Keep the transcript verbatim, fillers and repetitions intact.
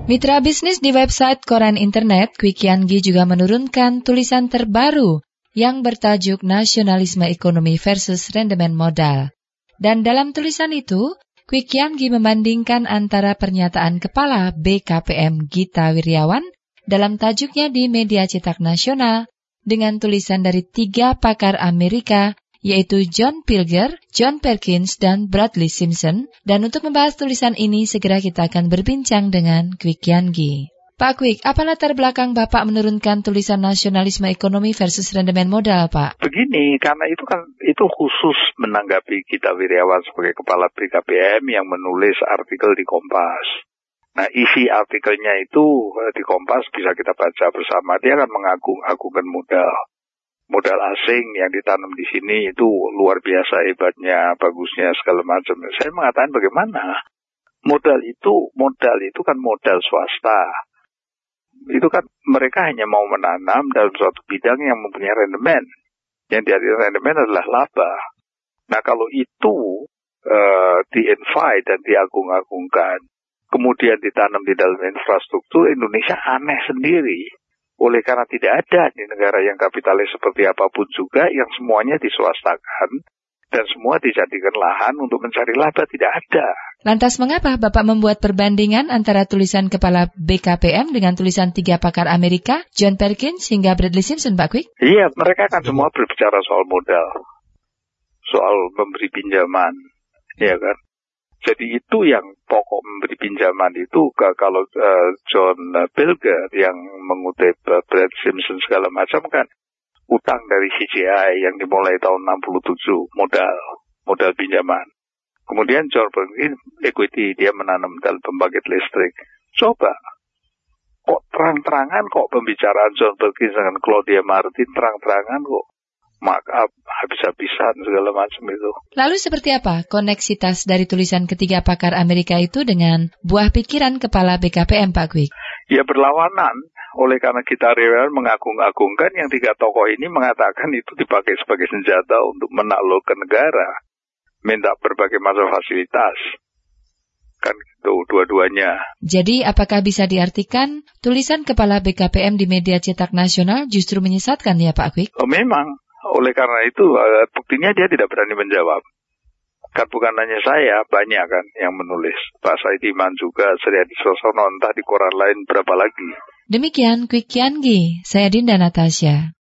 Mitra bisnis di website koran internet, Kwik Kian Gi juga menurunkan tulisan terbaru yang bertajuk Nasionalisme Ekonomi versus Rendemen Modal. Dan dalam tulisan itu, Kwik Kian Gi membandingkan antara pernyataan Kepala B K P M Gita Wirjawan dalam tajuknya di media cetak nasional dengan tulisan dari tiga pakar Amerika, yaitu John Pilger, John Perkins, dan Bradley Simpson. Dan untuk membahas tulisan ini, segera kita akan berbincang dengan Kwik Kian Gi. Pak Kwik, apa latar belakang Bapak menurunkan tulisan Nasionalisme Ekonomi versus Rendemen Modal, Pak? Begini, karena itu kan itu khusus menanggapi Gita Wirjawan sebagai Kepala B K P M yang menulis artikel di Kompas. Nah, isi artikelnya itu di Kompas bisa kita baca bersama. Dia akan mengagung-agungkan modal. Modal asing yang ditanam di sini itu luar biasa hebatnya, bagusnya, segala macam. Saya mengatakan bagaimana? Modal itu, modal itu kan modal swasta. Itu kan mereka hanya mau menanam dalam suatu bidang yang mempunyai rendemen. Yang diartikan rendemen adalah laba. Nah, kalau itu uh, di-invite dan diagung-agungkan, kemudian ditanam di dalam infrastruktur, Indonesia aneh sendiri. Oleh karena tidak ada di negara yang kapitalis seperti apapun juga yang semuanya diswastakan dan semua dijadikan lahan untuk mencari laba, tidak ada. Lantas mengapa Bapak membuat perbandingan antara tulisan Kepala B K P M dengan tulisan tiga pakar Amerika, John Perkins hingga Bradley Simpson, Pak Kwik? Iya, mereka kan semua berbicara soal modal, soal memberi pinjaman, ya kan? Jadi itu yang pokok memberi pinjaman itu kalau uh, John Pilger yang mengutip uh, Brad Simpson segala macam kan utang dari C G I yang dimulai tahun enam puluh tujuh modal modal pinjaman. Kemudian John Perkins equity, dia menanam dalam pembangkit listrik. Coba kok terang-terangan kok pembicaraan John Perkins dengan Claudia Martin terang-terangan kok maka habis-habisan segala macam itu. Lalu seperti apa koneksitas dari tulisan ketiga pakar Amerika itu dengan buah pikiran Kepala B K P M, Pak Kwik? Ya berlawanan. Oleh karena Gita Wirjawan mengagung-agungkan, yang tiga tokoh ini mengatakan itu dipakai sebagai senjata untuk menaklukkan negara, minta berbagai macam fasilitas. Kan gitu dua-duanya. Jadi apakah bisa diartikan tulisan Kepala B K P M di media cetak nasional justru menyesatkan ya, Pak Kwik? Oh memang. Oleh karena itu, uh, buktinya dia tidak berani menjawab. Kan bukan hanya saya, banyak kan yang menulis. Pak Said Iman juga, Sri Adi Sosono, entah di koran lain berapa lagi. Demikian Kwik Kian Gi, saya Dinda Natasha.